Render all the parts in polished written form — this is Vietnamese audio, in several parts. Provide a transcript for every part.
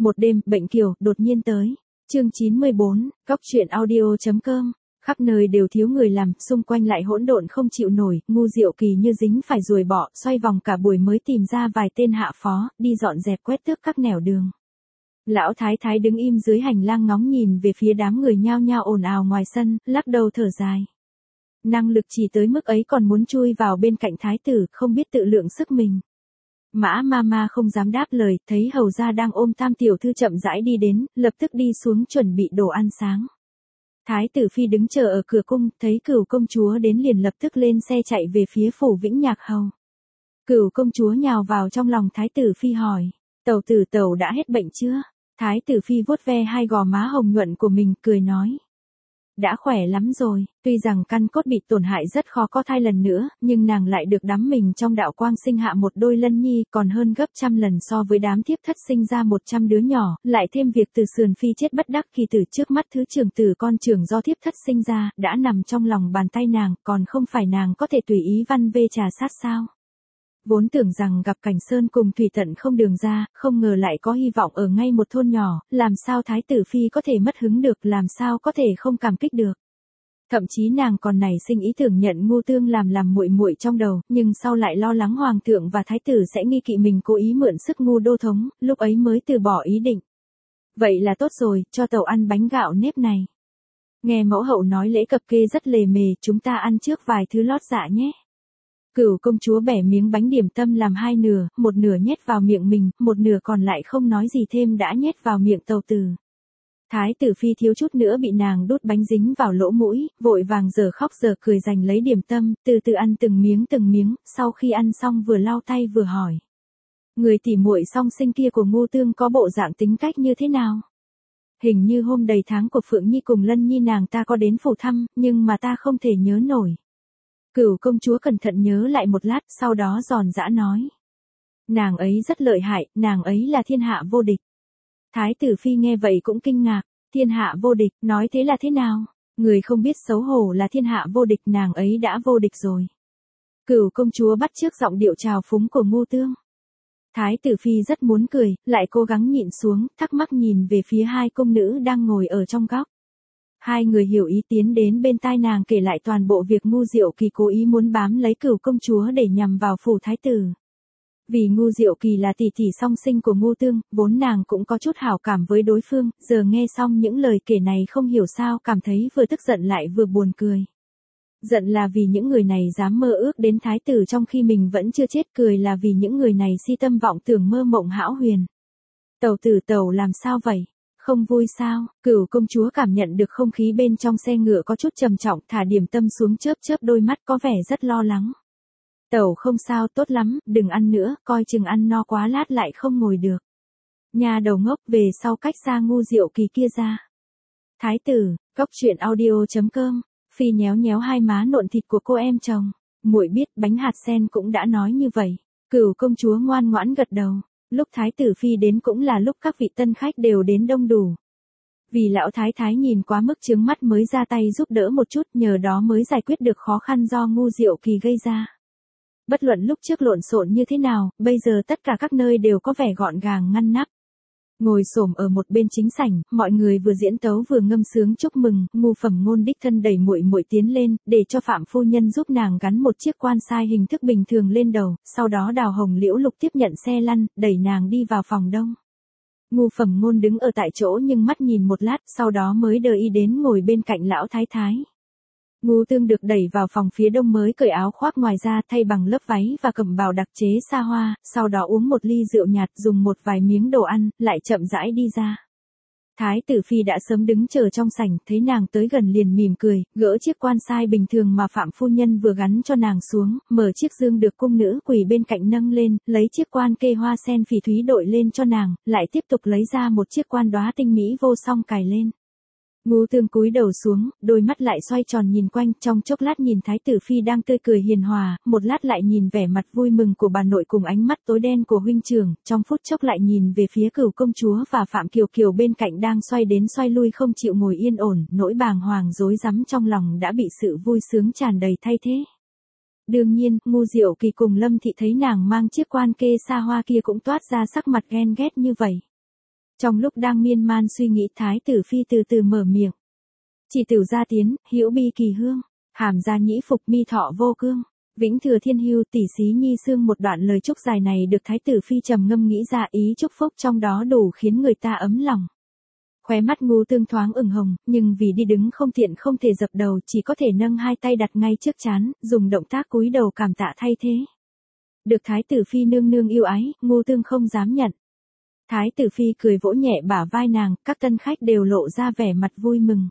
Một đêm, bệnh kiều, đột nhiên tới. Chương 94, Cóc truyện audio.com. Khắp nơi đều thiếu người làm, xung quanh lại hỗn độn không chịu nổi, Ngu Diệu Kỳ như dính phải ruồi bọ, xoay vòng cả buổi mới tìm ra vài tên hạ phó, đi dọn dẹp quét tước các nẻo đường. Lão Thái Thái đứng im dưới hành lang ngóng nhìn về phía đám người nhao nhao ồn ào ngoài sân, lắc đầu thở dài. Năng lực chỉ tới mức ấy còn muốn chui vào bên cạnh thái tử, không biết tự lượng sức mình. Mã Mama không dám đáp lời, thấy hầu gia đang ôm Tam tiểu thư chậm rãi đi đến, lập tức đi xuống chuẩn bị đồ ăn sáng. Thái tử phi đứng chờ ở cửa cung, thấy Cửu công chúa đến liền lập tức lên xe chạy về phía phủ Vĩnh Nhạc Hầu. Cửu công chúa nhào vào trong lòng thái tử phi hỏi, tẩu tử tẩu đã hết bệnh chưa? Thái tử phi vuốt ve hai gò má hồng nhuận của mình, cười nói. Đã khỏe lắm rồi, tuy rằng căn cốt bị tổn hại rất khó có thai lần nữa, nhưng nàng lại được đắm mình trong đạo quang sinh hạ một đôi lân nhi, còn hơn gấp trăm lần so với đám thiếp thất sinh ra 100 đứa nhỏ, lại thêm việc Từ Sườn phi chết bất đắc kỳ tử trước mắt thứ trưởng tử con trưởng do thiếp thất sinh ra, đã nằm trong lòng bàn tay nàng, còn không phải nàng có thể tùy ý văn vê trà sát sao? Vốn tưởng rằng gặp Cảnh Sơn cùng Thủy Tận không đường ra, không ngờ lại có hy vọng ở ngay một thôn nhỏ, làm sao thái tử phi có thể mất hứng được, làm sao có thể không cảm kích được. Thậm chí nàng còn nảy sinh ý tưởng nhận Ngu Tương làm muội muội trong đầu, nhưng sau lại lo lắng hoàng thượng và thái tử sẽ nghi kỵ mình cố ý mượn sức Ngu đô thống, lúc ấy mới từ bỏ ý định. Vậy là tốt rồi, cho tàu ăn bánh gạo nếp này. Nghe mẫu hậu nói lễ cập kê rất lề mề, chúng ta ăn trước vài thứ lót dạ nhé. Cửu công chúa bẻ miếng bánh điểm tâm làm hai nửa, một nửa nhét vào miệng mình, một nửa còn lại không nói gì thêm đã nhét vào miệng tàu tử. Thái tử phi thiếu chút nữa bị nàng đút bánh dính vào lỗ mũi, vội vàng giờ khóc giờ cười giành lấy điểm tâm, từ từ ăn từng miếng, sau khi ăn xong vừa lau tay vừa hỏi. Người tỉ muội song sinh kia của Ngu Tương có bộ dạng tính cách như thế nào? Hình như hôm đầy tháng của Phượng Nhi cùng Lân Nhi nàng ta có đến phủ thăm, nhưng mà ta không thể nhớ nổi. Cửu công chúa cẩn thận nhớ lại một lát, sau đó giòn giã nói. Nàng ấy rất lợi hại, nàng ấy là thiên hạ vô địch. Thái tử phi nghe vậy cũng kinh ngạc, thiên hạ vô địch, nói thế là thế nào? Người không biết xấu hổ là thiên hạ vô địch, nàng ấy đã vô địch rồi. Cửu công chúa bắt chước giọng điệu trào phúng của Ngu Tương. Thái tử phi rất muốn cười, lại cố gắng nhịn xuống, thắc mắc nhìn về phía hai cung nữ đang ngồi ở trong góc. Hai người hiểu ý tiến đến bên tai nàng kể lại toàn bộ việc Ngu Diệu Kỳ cố ý muốn bám lấy Cửu công chúa để nhằm vào phủ thái tử. Vì Ngu Diệu Kỳ là tỷ tỷ song sinh của Ngu Tương, vốn nàng cũng có chút hảo cảm với đối phương, giờ nghe xong những lời kể này không hiểu sao cảm thấy vừa tức giận lại vừa buồn cười. Giận là vì những người này dám mơ ước đến thái tử trong khi mình vẫn chưa chết, cười là vì những người này si tâm vọng tưởng mơ mộng hão huyền. Tẩu tử tẩu làm sao vậy? Không vui sao? Cửu công chúa cảm nhận được không khí bên trong xe ngựa có chút trầm trọng, thả điểm tâm xuống chớp chớp đôi mắt có vẻ rất lo lắng. Tẩu không sao, tốt lắm, đừng ăn nữa, coi chừng ăn no quá lát lại không ngồi được. Nhà đầu ngốc, về sau cách xa Ngu Diệu Kỳ kia ra. Thái tử, Cóc truyện audio.com. Phi nhéo nhéo hai má nộn thịt của cô em chồng. Muội biết bánh hạt sen cũng đã nói như vậy. Cửu công chúa ngoan ngoãn gật đầu. Lúc thái tử phi đến cũng là lúc các vị tân khách đều đến đông đủ. Vì lão thái thái nhìn quá mức chướng mắt mới ra tay giúp đỡ một chút, nhờ đó mới giải quyết được khó khăn do Ngu Diệu Kỳ gây ra. Bất luận lúc trước lộn xộn như thế nào, bây giờ tất cả các nơi đều có vẻ gọn gàng ngăn nắp. Ngồi xổm ở một bên chính sảnh, mọi người vừa diễn tấu vừa ngâm sướng chúc mừng, Ngu Phẩm Ngôn đích thân đẩy muội muội tiến lên, để cho Phạm phu nhân giúp nàng gắn một chiếc quan sai hình thức bình thường lên đầu, sau đó Đào Hồng Liễu Lục tiếp nhận xe lăn, đẩy nàng đi vào phòng đông. Ngu Phẩm Ngôn đứng ở tại chỗ nhưng mắt nhìn một lát, sau đó mới đờ y đến ngồi bên cạnh lão thái thái. Ngu Tương được đẩy vào phòng phía đông mới cởi áo khoác ngoài ra thay bằng lớp váy và cẩm bào đặc chế xa hoa, sau đó uống một ly rượu nhạt dùng một vài miếng đồ ăn, lại chậm rãi đi ra. Thái tử phi đã sớm đứng chờ trong sảnh, thấy nàng tới gần liền mỉm cười, gỡ chiếc quan sai bình thường mà Phạm phu nhân vừa gắn cho nàng xuống, mở chiếc dương được cung nữ quỳ bên cạnh nâng lên, lấy chiếc quan kê hoa sen phỉ thúy đội lên cho nàng, lại tiếp tục lấy ra một chiếc quan đóa tinh mỹ vô song cài lên. Ngu Tương cúi đầu xuống, đôi mắt lại xoay tròn nhìn quanh, trong chốc lát nhìn thái tử phi đang tươi cười hiền hòa, một lát lại nhìn vẻ mặt vui mừng của bà nội cùng ánh mắt tối đen của huynh trưởng, trong phút chốc lại nhìn về phía Cửu công chúa và Phạm Kiều Kiều bên cạnh đang xoay đến xoay lui không chịu ngồi yên ổn, nỗi bàng hoàng rối rắm trong lòng đã bị sự vui sướng tràn đầy thay thế. Đương nhiên, Ngu Diệu Kỳ cùng Lâm Thị thấy nàng mang chiếc quan kê xa hoa kia cũng toát ra sắc mặt ghen ghét như vậy. Trong lúc đang miên man suy nghĩ, Thái tử phi từ từ mở miệng. Chỉ tửu gia tiến, hữu bi kỳ hương, hàm gia nhĩ phục, mi thọ vô cương, vĩnh thừa thiên hưu, tỷ xí nhi xương. Một đoạn lời chúc dài này được Thái tử phi trầm ngâm nghĩ ra, ý chúc phúc trong đó đủ khiến người ta ấm lòng. Khóe mắt Ngô Tương thoáng ửng hồng, nhưng vì đi đứng không tiện không thể dập đầu, chỉ có thể nâng hai tay đặt ngay trước trán, dùng động tác cúi đầu cảm tạ thay thế. Được Thái tử phi nương nương yêu ái, Ngô Tương không dám nhận. Thái tử phi cười vỗ nhẹ bả vai nàng, các tân khách đều lộ ra vẻ mặt vui mừng.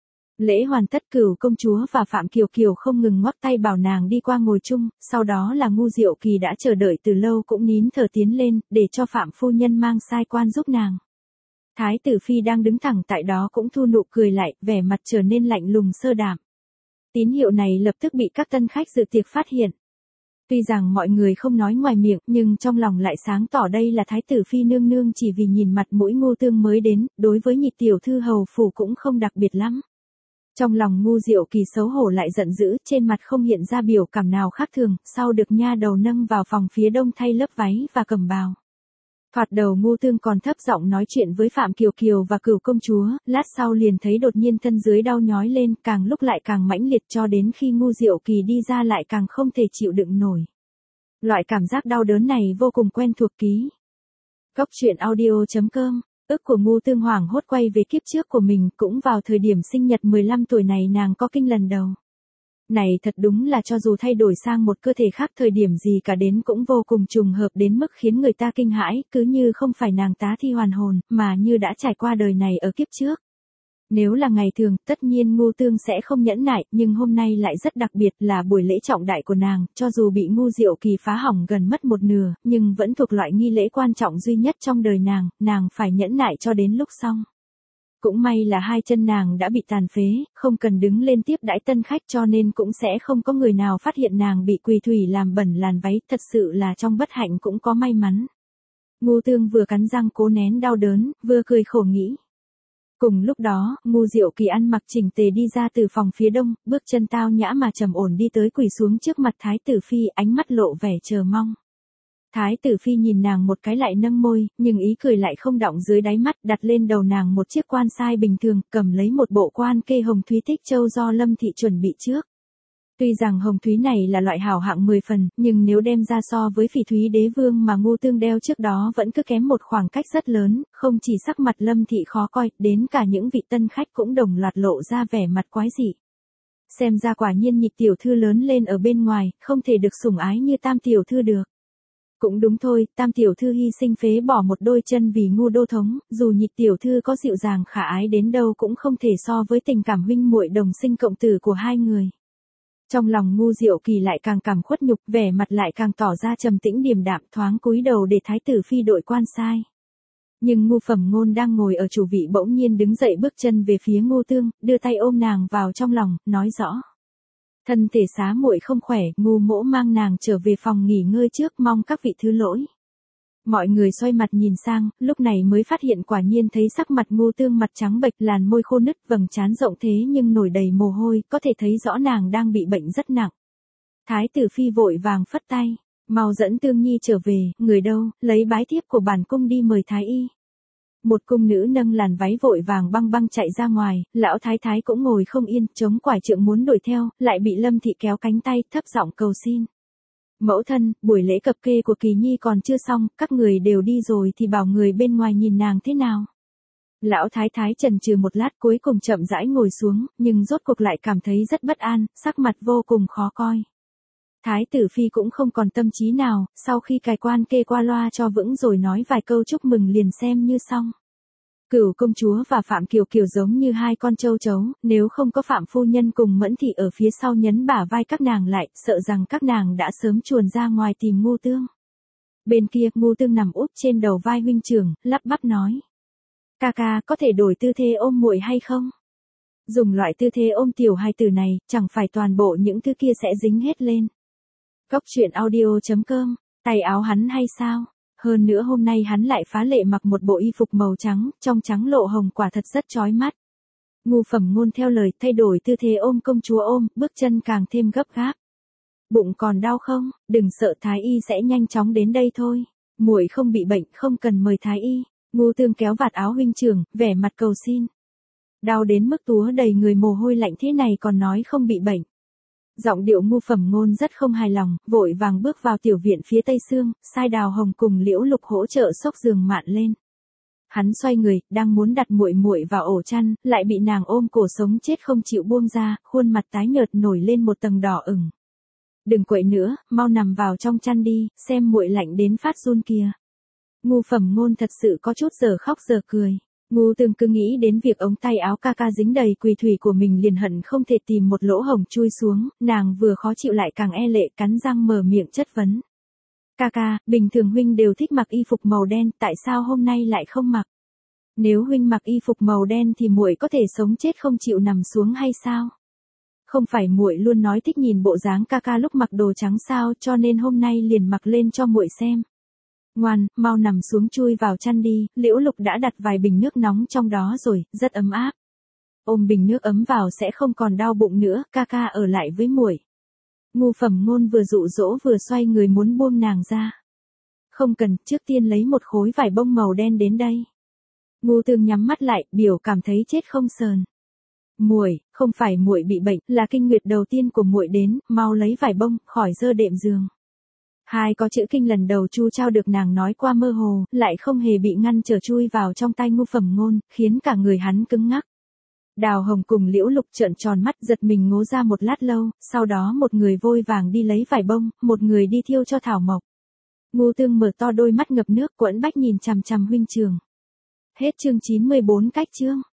Lễ hoàn tất, Cửu công chúa và Phạm Kiều Kiều không ngừng ngoắc tay bảo nàng đi qua ngồi chung, sau đó là Ngu Diệu Kỳ đã chờ đợi từ lâu cũng nín thở tiến lên, để cho Phạm phu nhân mang sai quan giúp nàng. Thái tử phi đang đứng thẳng tại đó cũng thu nụ cười lại, vẻ mặt trở nên lạnh lùng sơ đạm. Tín hiệu này lập tức bị các tân khách dự tiệc phát hiện. Tuy rằng mọi người không nói ngoài miệng, nhưng trong lòng lại sáng tỏ đây là Thái tử phi nương nương, chỉ vì nhìn mặt mũi Ngô Tương mới đến, đối với Nhị tiểu thư hầu phủ cũng không đặc biệt lắm. Trong lòng Ngu Diệu Kỳ xấu hổ lại giận dữ, trên mặt không hiện ra biểu cảm nào khác thường, sau được nha đầu nâng vào phòng phía đông thay lớp váy và cẩm bào. Thoạt đầu Ngô Tương còn thấp giọng nói chuyện với Phạm Kiều Kiều và Cửu công chúa, lát sau liền thấy đột nhiên thân dưới đau nhói lên, càng lúc lại càng mãnh liệt, cho đến khi Ngu Diệu Kỳ đi ra lại càng không thể chịu đựng nổi. Loại cảm giác đau đớn này vô cùng quen thuộc. Ký Góc truyện audio.com. Ước của Ngô Tương hoảng hốt quay về kiếp trước của mình, cũng vào thời điểm sinh nhật 15 tuổi này nàng có kinh lần đầu. Này thật đúng là cho dù thay đổi sang một cơ thể khác, thời điểm gì cả đến cũng vô cùng trùng hợp đến mức khiến người ta kinh hãi, cứ như không phải nàng tá thi hoàn hồn, mà như đã trải qua đời này ở kiếp trước. Nếu là ngày thường, tất nhiên Ngô Tương sẽ không nhẫn nại, nhưng hôm nay lại rất đặc biệt, là buổi lễ trọng đại của nàng, cho dù bị Ngu Diệu Kỳ phá hỏng gần mất một nửa, nhưng vẫn thuộc loại nghi lễ quan trọng duy nhất trong đời nàng phải nhẫn nại cho đến lúc xong. Cũng may là hai chân nàng đã bị tàn phế, không cần đứng lên tiếp đãi tân khách, cho nên cũng sẽ không có người nào phát hiện nàng bị quỳ thủy làm bẩn làn váy, thật sự là trong bất hạnh cũng có may mắn. Ngô Tương vừa cắn răng cố nén đau đớn, vừa cười khổ nghĩ. Cùng lúc đó, Ngu Diệu Kỳ ăn mặc chỉnh tề đi ra từ phòng phía đông, bước chân tao nhã mà trầm ổn đi tới quỳ xuống trước mặt Thái tử phi, ánh mắt lộ vẻ chờ mong. Thái tử phi nhìn nàng một cái lại nâng môi, nhưng ý cười lại không đọng dưới đáy mắt, đặt lên đầu nàng một chiếc quan sai bình thường, cầm lấy một bộ quan kê hồng thúy tích châu do Lâm thị chuẩn bị trước. Tuy rằng hồng thúy này là loại hảo hạng 10 phần, nhưng nếu đem ra so với phỉ thúy đế vương mà Ngô Tương đeo trước đó vẫn cứ kém một khoảng cách rất lớn, không chỉ sắc mặt Lâm thị khó coi, đến cả những vị tân khách cũng đồng loạt lộ ra vẻ mặt quái dị. Xem ra quả nhiên Nhị tiểu thư lớn lên ở bên ngoài, không thể được sủng ái như Tam tiểu thư được. Cũng đúng thôi, Tam tiểu thư hy sinh phế bỏ một đôi chân vì Ngu đô thống, dù Nhị tiểu thư có dịu dàng khả ái đến đâu cũng không thể so với tình cảm huynh muội đồng sinh cộng tử của hai người. Trong lòng Ngu Diệu Kỳ lại càng cảm khuất nhục, vẻ mặt lại càng tỏ ra trầm tĩnh điềm đạm, thoáng cúi đầu để Thái tử phi đội quan sai. Nhưng Ngu Phẩm Ngôn đang ngồi ở chủ vị bỗng nhiên đứng dậy, bước chân về phía Ngô Tương, đưa tay ôm nàng vào trong lòng, nói rõ. Thân thể xá muội không khỏe, Ngu mỗ mang nàng trở về phòng nghỉ ngơi trước, mong các vị thứ lỗi. Mọi người xoay mặt nhìn sang, lúc này mới phát hiện quả nhiên thấy sắc mặt Ngô Tương mặt trắng bệch, làn môi khô nứt, vầng trán rộng thế nhưng nổi đầy mồ hôi, có thể thấy rõ nàng đang bị bệnh rất nặng. Thái tử phi vội vàng phất tay, mau dẫn Tương Nhi trở về, người đâu, lấy bái thiếp của bản cung đi mời thái y. Một cung nữ nâng làn váy vội vàng băng băng chạy ra ngoài, lão thái thái cũng ngồi không yên, chống quải trượng muốn đuổi theo, lại bị Lâm thị kéo cánh tay, thấp giọng cầu xin. Mẫu thân, buổi lễ cập kê của Kỳ Nhi còn chưa xong, các người đều đi rồi thì bảo người bên ngoài nhìn nàng thế nào. Lão thái thái chần chừ một lát, cuối cùng chậm rãi ngồi xuống, nhưng rốt cuộc lại cảm thấy rất bất an, sắc mặt vô cùng khó coi. Thái tử phi cũng không còn tâm trí nào, sau khi cài quan kê qua loa cho vững rồi nói vài câu chúc mừng liền xem như xong. Cửu công chúa và Phạm Kiều Kiều giống như hai con châu chấu, nếu không có Phạm phu nhân cùng Mẫn thị ở phía sau nhấn bả vai các nàng lại, sợ rằng các nàng đã sớm chuồn ra ngoài tìm Ngô Tương. Bên kia, Ngô Tương nằm úp trên đầu vai huynh trưởng, lắp bắp nói. Ca ca, có thể đổi tư thế ôm muội hay không? Dùng loại tư thế ôm tiểu hài tử này, chẳng phải toàn bộ những thứ kia sẽ dính hết lên. Góc truyện audio.com, tay áo hắn hay sao? Hơn nữa hôm nay hắn lại phá lệ mặc một bộ y phục màu trắng, trong trắng lộ hồng, quả thật rất chói mắt. Ngu Phẩm Ngôn theo lời thay đổi tư thế ôm công chúa ôm, bước chân càng thêm gấp gáp. Bụng còn đau không? Đừng sợ, thái y sẽ nhanh chóng đến đây thôi. Muội không bị bệnh, không cần mời thái y. Ngu Tương kéo vạt áo huynh trưởng, vẻ mặt cầu xin. Đau đến mức túa đầy người mồ hôi lạnh thế này còn nói không bị bệnh. Giọng điệu Ngu Phẩm Ngôn rất không hài lòng, vội vàng bước vào tiểu viện phía tây xương, sai Đào Hồng cùng Liễu Lục hỗ trợ xốc giường mạn lên. Hắn xoay người, đang muốn đặt muội muội vào ổ chăn, lại bị nàng ôm cổ sống chết không chịu buông ra, khuôn mặt tái nhợt nổi lên một tầng đỏ ửng. Đừng quậy nữa, mau nằm vào trong chăn đi, xem muội lạnh đến phát run kìa. Ngu Phẩm Ngôn thật sự có chút giờ khóc giờ cười. Ngu Tương cứ nghĩ đến việc ống tay áo ca ca dính đầy quỳ thủy của mình liền hận không thể tìm một lỗ hổng chui xuống, nàng vừa khó chịu lại càng e lệ cắn răng mở miệng chất vấn. Ca ca, bình thường huynh đều thích mặc y phục màu đen, tại sao hôm nay lại không mặc? Nếu huynh mặc y phục màu đen thì muội có thể sống chết không chịu nằm xuống hay sao? Không phải muội luôn nói thích nhìn bộ dáng ca ca lúc mặc đồ trắng sao, cho nên hôm nay liền mặc lên cho muội xem. Ngoan, mau nằm xuống chui vào chăn đi, Liễu Lục đã đặt vài bình nước nóng trong đó rồi, rất ấm áp. Ôm bình nước ấm vào sẽ không còn đau bụng nữa, ca ca ở lại với muội. Ngu Phẩm Ngôn vừa dụ dỗ vừa xoay người muốn buông nàng ra. Không cần, trước tiên lấy một khối vải bông màu đen đến đây. Ngu Tương nhắm mắt lại, biểu cảm thấy chết không sờn. Muội, không phải muội bị bệnh, là kinh nguyệt đầu tiên của muội đến, mau lấy vải bông, khỏi dơ đệm giường. Hai có chữ kinh lần đầu Chu Trao được nàng nói qua mơ hồ, lại không hề bị ngăn trở chui vào trong tai Ngu Phẩm Ngôn, khiến cả người hắn cứng ngắc. Đào Hồng cùng Liễu Lục trợn tròn mắt giật mình ngố ra một lát lâu, sau đó một người vội vàng đi lấy vải bông, một người đi thiêu cho thảo mộc. Ngu Tương mở to đôi mắt ngập nước quẫn bách nhìn chằm chằm huynh trưởng. Hết chương 94 cách chương.